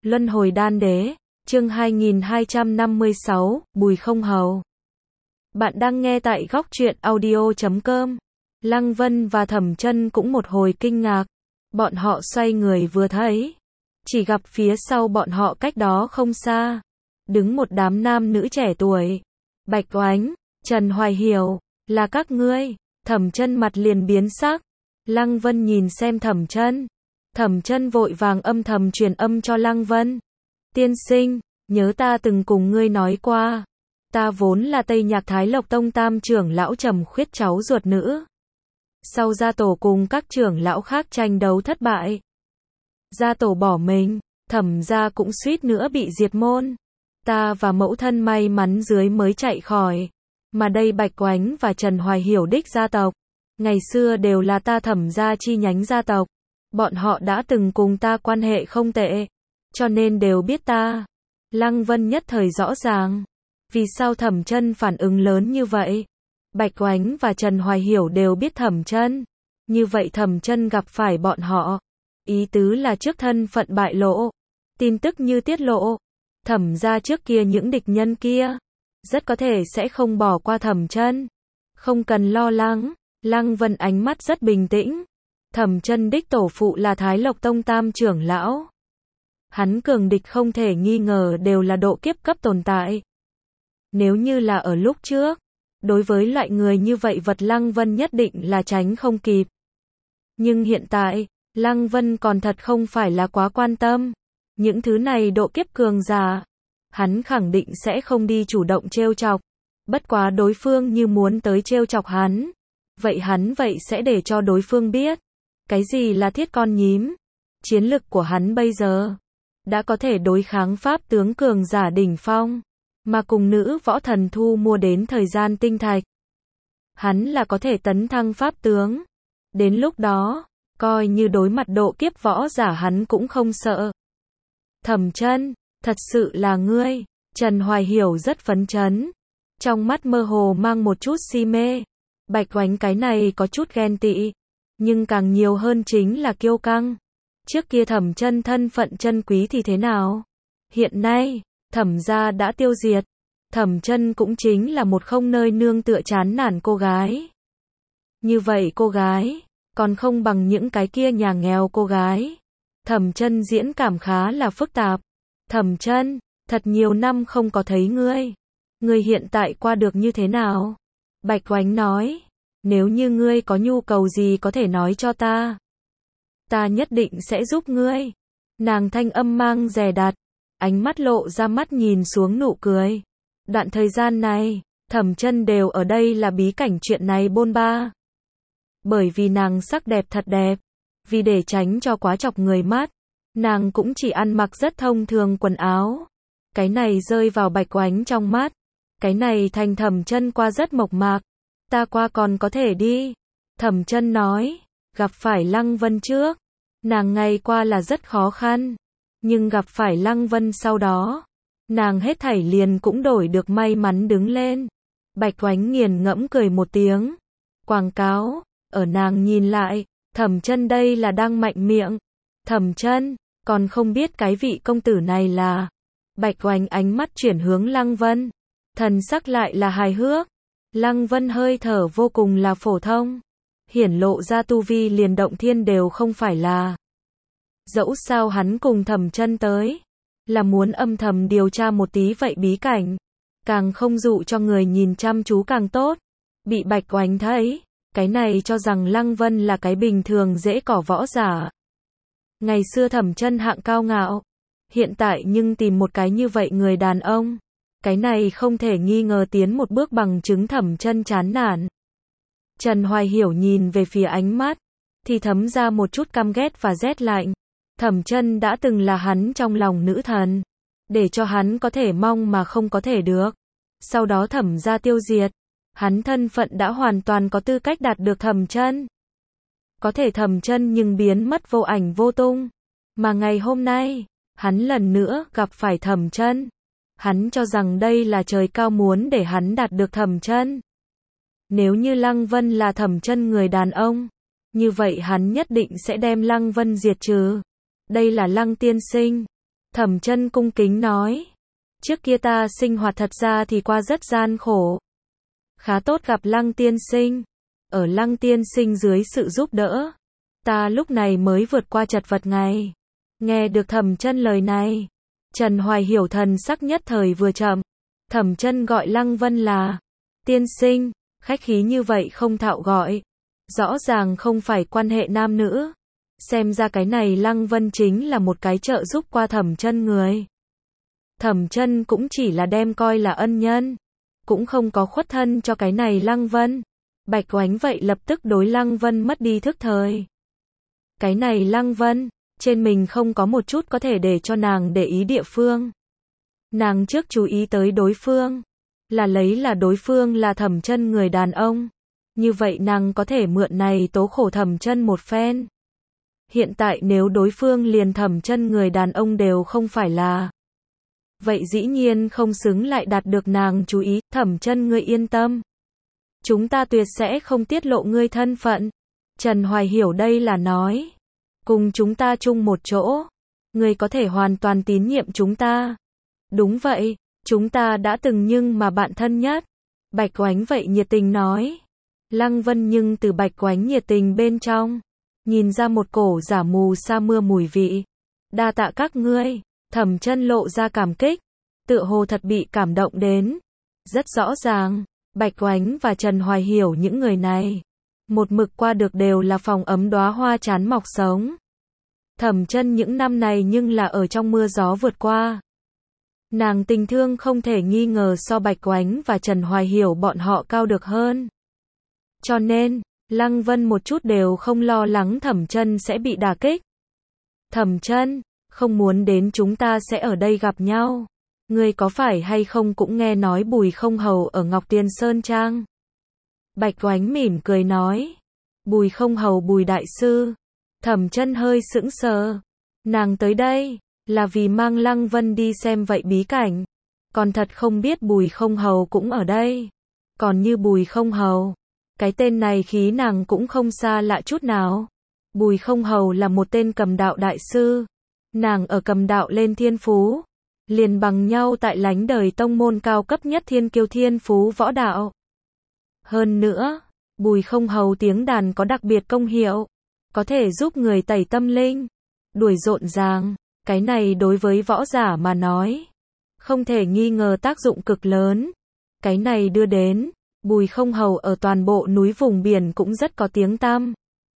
Luân hồi đan đế, chương 2256, Bùi Không Hầu. Bạn đang nghe tại góc truyện audio.com. Lăng Vân và Thẩm Chân cũng một hồi kinh ngạc. Bọn họ xoay người vừa thấy, chỉ gặp phía sau bọn họ cách đó không xa, đứng một đám nam nữ trẻ tuổi. Bạch Oánh, Trần Hoài Hiểu, là các ngươi. Thẩm Chân mặt liền biến sắc. Lăng Vân nhìn xem Thẩm Chân. Thẩm Chân vội vàng âm thầm truyền âm cho Lăng Vân. Tiên sinh, nhớ ta từng cùng ngươi nói qua. Ta vốn là Tây Nhạc Thái Lộc Tông tam trưởng lão Trầm Khuyết cháu ruột nữ. Sau gia tổ cùng các trưởng lão khác tranh đấu thất bại, gia tổ bỏ mình, Thẩm gia cũng suýt nữa bị diệt môn. Ta và mẫu thân may mắn dưới mới chạy khỏi. Mà đây Bạch Oánh và Trần Hoài Hiểu đích gia tộc, ngày xưa đều là ta Thẩm gia chi nhánh gia tộc. Bọn họ đã từng cùng ta quan hệ không tệ, cho nên đều biết ta. Lăng Vân nhất thời rõ ràng, vì sao Thẩm Chân phản ứng lớn như vậy. Bạch Oánh và Trần Hoài Hiểu đều biết Thẩm Chân, như vậy Thẩm Chân gặp phải bọn họ, ý tứ là trước thân phận bại lộ, tin tức như tiết lộ, Thẩm gia trước kia những địch nhân kia, rất có thể sẽ không bỏ qua Thẩm Chân. Không cần lo lắng, Lăng Vân ánh mắt rất bình tĩnh. Thẩm Chân đích tổ phụ là Thái Lộc Tông tam trưởng lão. Hắn cường địch không thể nghi ngờ đều là độ kiếp cấp tồn tại. Nếu như là ở lúc trước, đối với loại người như vậy vật Lăng Vân nhất định là tránh không kịp. Nhưng hiện tại, Lăng Vân còn thật không phải là quá quan tâm. Những thứ này độ kiếp cường giả, hắn khẳng định sẽ không đi chủ động trêu chọc. Bất quá đối phương như muốn tới trêu chọc hắn, vậy hắn sẽ để cho đối phương biết cái gì là thiết con nhím. Chiến lực của hắn bây giờ đã có thể đối kháng pháp tướng cường giả đỉnh phong, mà cùng nữ võ thần thu mua đến thời gian tinh thạch, hắn là có thể tấn thăng pháp tướng. Đến lúc đó, coi như đối mặt độ kiếp võ giả hắn cũng không sợ. Thẩm Chân, thật sự là ngươi? Trần Hoài Hiểu rất phấn chấn, trong mắt mơ hồ mang một chút si mê. Bạch Oánh cái này có chút ghen tị, nhưng càng nhiều hơn chính là kiêu căng. Trước kia Thẩm Chân thân phận chân quý thì thế nào? Hiện nay, Thẩm gia đã tiêu diệt, Thẩm Chân cũng chính là một không nơi nương tựa chán nản cô gái. Như vậy cô gái, còn không bằng những cái kia nhà nghèo cô gái. Thẩm Chân diễn cảm khá là phức tạp. Thẩm Chân, thật nhiều năm không có thấy ngươi. Ngươi hiện tại qua được như thế nào? Bạch Oánh nói, nếu như ngươi có nhu cầu gì có thể nói cho ta. Ta nhất định sẽ giúp ngươi. Nàng thanh âm mang dè đặt, ánh mắt lộ ra mắt nhìn xuống nụ cười. Đoạn thời gian này, Thẩm Chân đều ở đây là bí cảnh chuyện này bôn ba. Bởi vì nàng sắc đẹp thật đẹp, vì để tránh cho quá chọc người mắt, nàng cũng chỉ ăn mặc rất thông thường quần áo. Cái này rơi vào Bạch Oánh trong mắt, cái này thành Thẩm Chân qua rất mộc mạc. Ta qua còn có thể đi. Thẩm Chân nói, gặp phải Lăng Vân trước, nàng ngày qua là rất khó khăn, nhưng gặp phải Lăng Vân sau đó, nàng hết thảy liền cũng đổi được may mắn đứng lên. Bạch Oánh nghiền ngẫm cười một tiếng. Quảng cáo, ở nàng nhìn lại, Thẩm Chân đây là đang mạnh miệng. Thẩm Chân, còn không biết cái vị công tử này là. Bạch Oánh ánh mắt chuyển hướng Lăng Vân, thần sắc lại là hài hước. Lăng Vân hơi thở vô cùng là phổ thông, hiển lộ ra tu vi liền động thiên đều không phải là. Dẫu sao hắn cùng Thẩm Chân tới, là muốn âm thầm điều tra một tí vậy bí cảnh, càng không dụ cho người nhìn chăm chú càng tốt. Bị Bạch Oánh thấy, cái này cho rằng Lăng Vân là cái bình thường dễ cỏ võ giả. Ngày xưa Thẩm Chân hạng cao ngạo, hiện tại nhưng tìm một cái như vậy người đàn ông, cái này không thể nghi ngờ tiến một bước bằng chứng Thẩm Chân chán nản. Trần Hoài Hiểu nhìn về phía ánh mắt, thì thấm ra một chút căm ghét và rét lạnh. Thẩm Chân đã từng là hắn trong lòng nữ thần, để cho hắn có thể mong mà không có thể được. Sau đó Thẩm gia tiêu diệt, hắn thân phận đã hoàn toàn có tư cách đạt được Thẩm Chân. Có thể Thẩm Chân nhưng biến mất vô ảnh vô tung. Mà ngày hôm nay, hắn lần nữa gặp phải Thẩm Chân. Hắn cho rằng đây là trời cao muốn để hắn đạt được Thẩm Chân. Nếu như Lăng Vân là Thẩm Chân người đàn ông, như vậy hắn nhất định sẽ đem Lăng Vân diệt trừ. Đây là Lăng tiên sinh. Thẩm Chân cung kính nói. Trước kia ta sinh hoạt thật ra thì qua rất gian khổ. Khá tốt gặp Lăng tiên sinh. Ở Lăng tiên sinh dưới sự giúp đỡ, ta lúc này mới vượt qua chật vật ngày. Nghe được Thẩm Chân lời này, Trần Hoài Hiểu thần sắc nhất thời vừa chậm. Thẩm Chân gọi Lăng Vân là tiên sinh, khách khí như vậy không thạo gọi. Rõ ràng không phải quan hệ nam nữ. Xem ra cái này Lăng Vân chính là một cái trợ giúp qua Thẩm Chân người. Thẩm Chân cũng chỉ là đem coi là ân nhân, cũng không có khuất thân cho cái này Lăng Vân. Bạch Oánh vậy lập tức đối Lăng Vân mất đi thức thời. Cái này Lăng Vân, trên mình không có một chút có thể để cho nàng để ý địa phương. Nàng trước chú ý tới đối phương, là đối phương là Thẩm Chân người đàn ông. Như vậy nàng có thể mượn này tố khổ Thẩm Chân một phen. Hiện tại nếu đối phương liền Thẩm Chân người đàn ông đều không phải là, vậy dĩ nhiên không xứng lại đạt được nàng chú ý. Thẩm Chân ngươi yên tâm, chúng ta tuyệt sẽ không tiết lộ ngươi thân phận. Trần Hoài Hiểu đây là nói, cùng chúng ta chung một chỗ, ngươi có thể hoàn toàn tín nhiệm chúng ta. Đúng vậy, chúng ta đã từng nhưng mà bạn thân nhất. Bạch Oánh vậy nhiệt tình nói. Lăng Vân nhưng từ Bạch Oánh nhiệt tình bên trong, nhìn ra một cổ giả mù sa mưa mùi vị. Đa tạ các ngươi. Thẩm Chân lộ ra cảm kích, tựa hồ thật bị cảm động đến. Rất rõ ràng, Bạch Oánh và Trần Hoài Hiểu những người này, một mực qua được đều là phòng ấm đóa hoa chán mọc sống. Thẩm Chân những năm này nhưng là ở trong mưa gió vượt qua. Nàng tình thương không thể nghi ngờ so Bạch Oánh và Trần Hoài Hiểu bọn họ cao được hơn. Cho nên, Lăng Vân một chút đều không lo lắng Thẩm Chân sẽ bị đả kích. Thẩm Chân, không muốn đến chúng ta sẽ ở đây gặp nhau. Ngươi có phải hay không cũng nghe nói Bùi Không Hầu ở Ngọc Tiên Sơn Trang? Bạch Oánh mỉm cười nói. Bùi Không Hầu Bùi đại sư. Thẩm Chân hơi sững sờ. Nàng tới đây là vì mang Lăng Vân đi xem vậy bí cảnh. Còn thật không biết Bùi Không Hầu cũng ở đây. Còn như Bùi Không Hầu, cái tên này khí nàng cũng không xa lạ chút nào. Bùi Không Hầu là một tên cầm đạo đại sư. Nàng ở cầm đạo lên thiên phú, liền bằng nhau tại lánh đời tông môn cao cấp nhất thiên kiêu thiên phú võ đạo. Hơn nữa, Bùi Không Hầu tiếng đàn có đặc biệt công hiệu, có thể giúp người tẩy tâm linh, đuổi rộn ràng. Cái này đối với võ giả mà nói, không thể nghi ngờ tác dụng cực lớn. Cái này đưa đến, Bùi Không Hầu ở toàn bộ núi vùng biển cũng rất có tiếng tăm.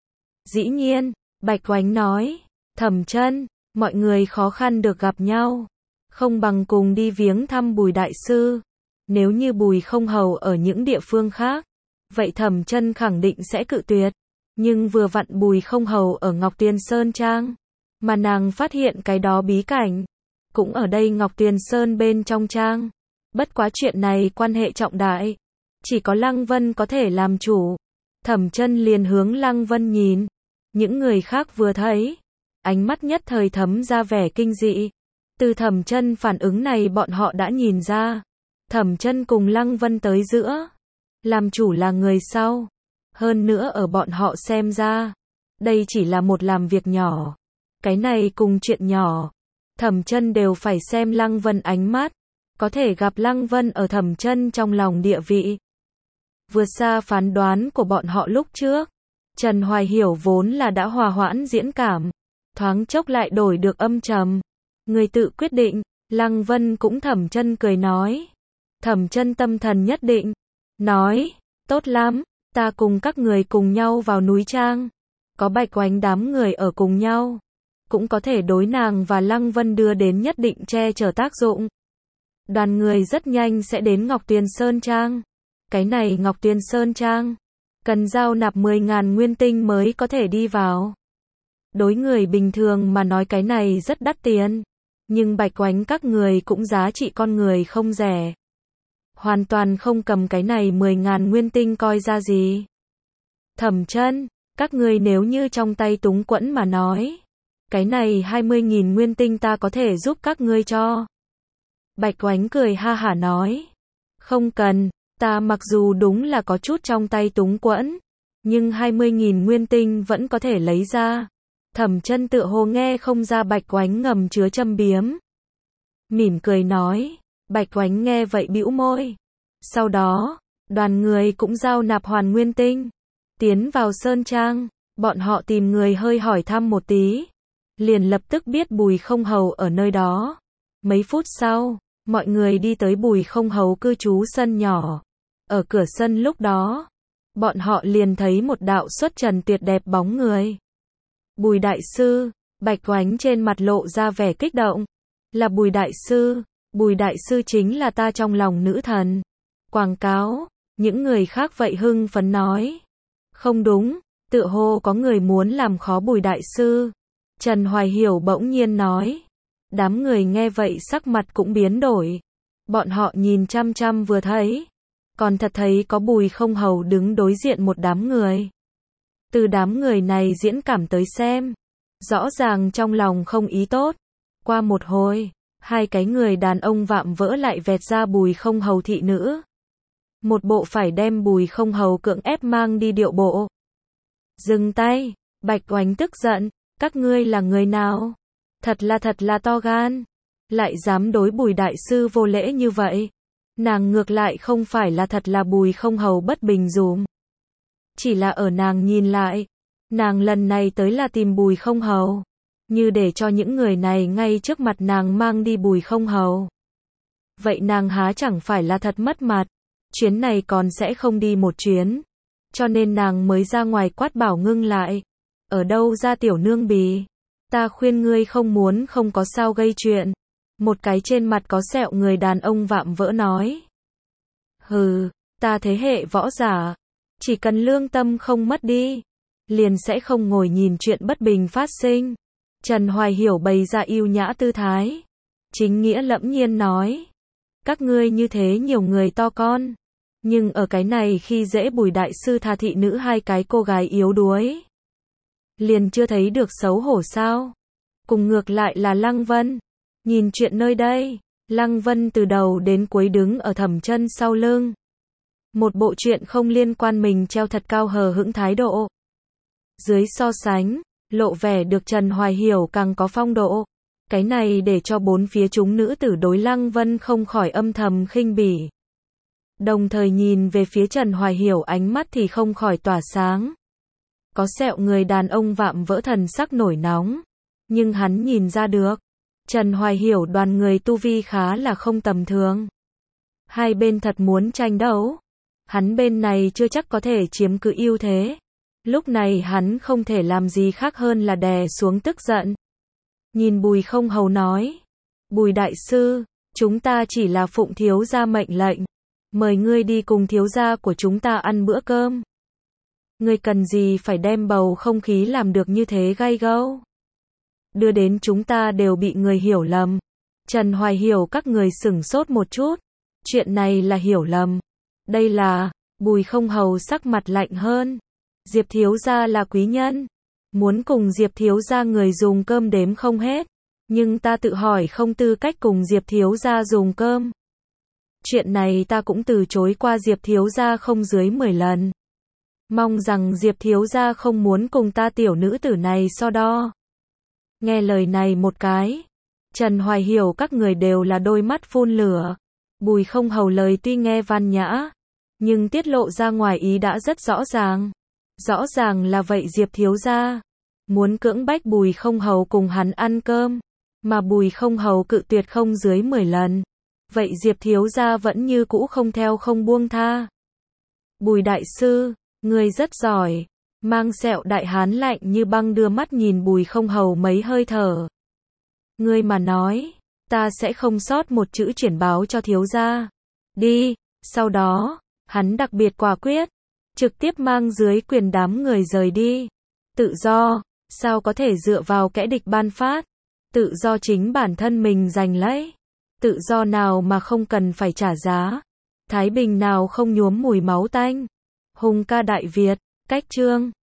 Dĩ nhiên, Bạch Oánh nói, Thẩm Chân, mọi người khó khăn được gặp nhau, không bằng cùng đi viếng thăm Bùi đại sư. Nếu như Bùi Không Hầu ở những địa phương khác, vậy Thẩm Chân khẳng định sẽ cự tuyệt. Nhưng vừa vặn Bùi Không Hầu ở Ngọc Tiên Sơn Trang, mà nàng phát hiện cái đó bí cảnh cũng ở đây Ngọc Tiên Sơn bên trong trang. Bất quá chuyện này quan hệ trọng đại, chỉ có Lăng Vân có thể làm chủ. Thẩm Chân liền hướng Lăng Vân nhìn. Những người khác vừa thấy, ánh mắt nhất thời thấm ra vẻ kinh dị. Từ Thẩm Chân phản ứng này bọn họ đã nhìn ra, Thẩm Chân cùng Lăng Vân tới giữa, làm chủ là người sau. Hơn nữa ở bọn họ xem ra, đây chỉ là một làm việc nhỏ. Cái này cùng chuyện nhỏ, Thẩm Chân đều phải xem Lăng Vân ánh mắt, có thể gặp Lăng Vân ở Thẩm Chân trong lòng địa vị vượt xa phán đoán của bọn họ lúc trước. Trần Hoài Hiểu vốn là đã hòa hoãn diễn cảm, thoáng chốc lại đổi được âm trầm. Người tự quyết định. Lăng Vân cũng Thẩm Chân cười nói. Thẩm Chân tâm thần nhất định, nói, tốt lắm, ta cùng các người cùng nhau vào núi trang. Có Bạch Oánh đám người ở cùng nhau, cũng có thể đối nàng và Lăng Vân đưa đến nhất định che chở tác dụng. Đoàn người rất nhanh sẽ đến Ngọc Tiên Sơn Trang. Cái này Ngọc Tiên Sơn Trang, cần giao nạp 10.000 nguyên tinh mới có thể đi vào. Đối người bình thường mà nói cái này rất đắt tiền, nhưng Bạch Oánh các người cũng giá trị con người không rẻ. Hoàn toàn không cầm cái này 10.000 nguyên tinh coi ra gì. Thẩm Chân, các người nếu như trong tay túng quẫn mà nói, cái này 20.000 nguyên tinh ta có thể giúp các ngươi cho. Bạch Oánh cười ha hả nói, không cần, ta mặc dù đúng là có chút trong tay túng quẫn, nhưng 20.000 nguyên tinh vẫn có thể lấy ra. Thẩm Chân tựa hồ nghe không ra Bạch Oánh ngầm chứa châm biếm. Mỉm cười nói, Bạch Oánh nghe vậy bĩu môi. Sau đó, đoàn người cũng giao nạp hoàn nguyên tinh, tiến vào sơn trang, bọn họ tìm người hơi hỏi thăm một tí, liền lập tức biết Bùi Không Hầu ở nơi đó. Mấy phút sau, mọi người đi tới Bùi Không Hầu cư trú sân nhỏ. Ở cửa sân lúc đó, bọn họ liền thấy một đạo xuất trần tuyệt đẹp bóng người. Bùi đại sư, Bạch Oánh trên mặt lộ ra vẻ kích động. Là Bùi đại sư chính là ta trong lòng nữ thần. Quảng cáo, những người khác vậy hưng phấn nói. Không đúng, tựa hồ có người muốn làm khó Bùi đại sư. Trần Hoài Hiểu bỗng nhiên nói. Đám người nghe vậy sắc mặt cũng biến đổi. Bọn họ nhìn chăm chăm vừa thấy, còn thật thấy có Bùi Không Hầu đứng đối diện một đám người. Từ đám người này diễn cảm tới xem, rõ ràng trong lòng không ý tốt. Qua một hồi, hai cái người đàn ông vạm vỡ lại vẹt ra Bùi Không Hầu thị nữ. Một bộ phải đem Bùi Không Hầu cưỡng ép mang đi điệu bộ. Dừng tay, Bạch Oánh tức giận, các ngươi là người nào? Thật là to gan, lại dám đối Bùi đại sư vô lễ như vậy. Nàng ngược lại không phải là thật là Bùi Không Hầu bất bình dùm. Chỉ là ở nàng nhìn lại, nàng lần này tới là tìm Bùi Không Hầu, như để cho những người này ngay trước mặt nàng mang đi Bùi Không Hầu. Vậy nàng há chẳng phải là thật mất mặt, chuyến này còn sẽ không đi một chuyến. Cho nên nàng mới ra ngoài quát bảo ngưng lại. Ở đâu ra tiểu nương bì? Ta khuyên ngươi không có sao gây chuyện. Một cái trên mặt có sẹo người đàn ông vạm vỡ nói. Hừ, ta thế hệ võ giả, chỉ cần lương tâm không mất đi, liền sẽ không ngồi nhìn chuyện bất bình phát sinh. Trần Hoài Hiểu bày ra yêu nhã tư thái, chính nghĩa lẫm nhiên nói. Các ngươi như thế nhiều người to con, nhưng ở cái này khi dễ Bùi đại sư tha thị nữ hai cái cô gái yếu đuối, liền chưa thấy được xấu hổ sao? Cùng ngược lại là Lăng Vân. Nhìn chuyện nơi đây, Lăng Vân từ đầu đến cuối đứng ở Thẩm Chân sau lưng. Một bộ chuyện không liên quan mình treo thật cao hờ hững thái độ. Dưới so sánh, lộ vẻ được Trần Hoài Hiểu càng có phong độ. Cái này để cho bốn phía chúng nữ tử đối Lăng Vân không khỏi âm thầm khinh bỉ. Đồng thời nhìn về phía Trần Hoài Hiểu ánh mắt thì không khỏi tỏa sáng. Có sẹo người đàn ông vạm vỡ thần sắc nổi nóng, nhưng hắn nhìn ra được, Trần Hoài Hiểu đoàn người tu vi khá là không tầm thường. Hai bên thật muốn tranh đấu, hắn bên này chưa chắc có thể chiếm cứ ưu thế. Lúc này hắn không thể làm gì khác hơn là đè xuống tức giận. Nhìn Bùi Không Hầu nói, Bùi đại sư, chúng ta chỉ là phụng thiếu gia mệnh lệnh, mời ngươi đi cùng thiếu gia của chúng ta ăn bữa cơm. Ngươi cần gì phải đem bầu không khí làm được như thế gay gẫu? Đưa đến chúng ta đều bị người hiểu lầm. Trần Hoài Hiểu các người sửng sốt một chút. Chuyện này là hiểu lầm. Đây là, Bùi Không Hầu sắc mặt lạnh hơn. Diệp thiếu gia là quý nhân. Muốn cùng Diệp thiếu gia người dùng cơm đếm không hết. Nhưng ta tự hỏi không tư cách cùng Diệp thiếu gia dùng cơm. Chuyện này ta cũng từ chối qua Diệp thiếu gia không dưới 10 lần. Mong rằng Diệp thiếu gia không muốn cùng ta tiểu nữ tử này so đo. Nghe lời này một cái, Trần Hoài Hiểu các người đều là đôi mắt phun lửa. Bùi Không Hầu lời tuy nghe văn nhã, nhưng tiết lộ ra ngoài ý đã rất rõ ràng. Rõ ràng là vậy Diệp thiếu gia muốn cưỡng bách Bùi Không Hầu cùng hắn ăn cơm, mà Bùi Không Hầu cự tuyệt không dưới 10 lần. Vậy Diệp thiếu gia vẫn như cũ không theo không buông tha. Bùi đại sư, ngươi rất giỏi. Mang sẹo đại hán lạnh như băng đưa mắt nhìn Bùi Không Hầu mấy hơi thở. Ngươi mà nói, ta sẽ không sót một chữ chuyển báo cho thiếu gia. Đi, sau đó, hắn đặc biệt quả quyết, trực tiếp mang dưới quyền đám người rời đi. Tự do, sao có thể dựa vào kẻ địch ban phát? Tự do chính bản thân mình giành lấy. Tự do nào mà không cần phải trả giá? Thái bình nào không nhuốm mùi máu tanh? Hùng ca Đại Việt, cách chương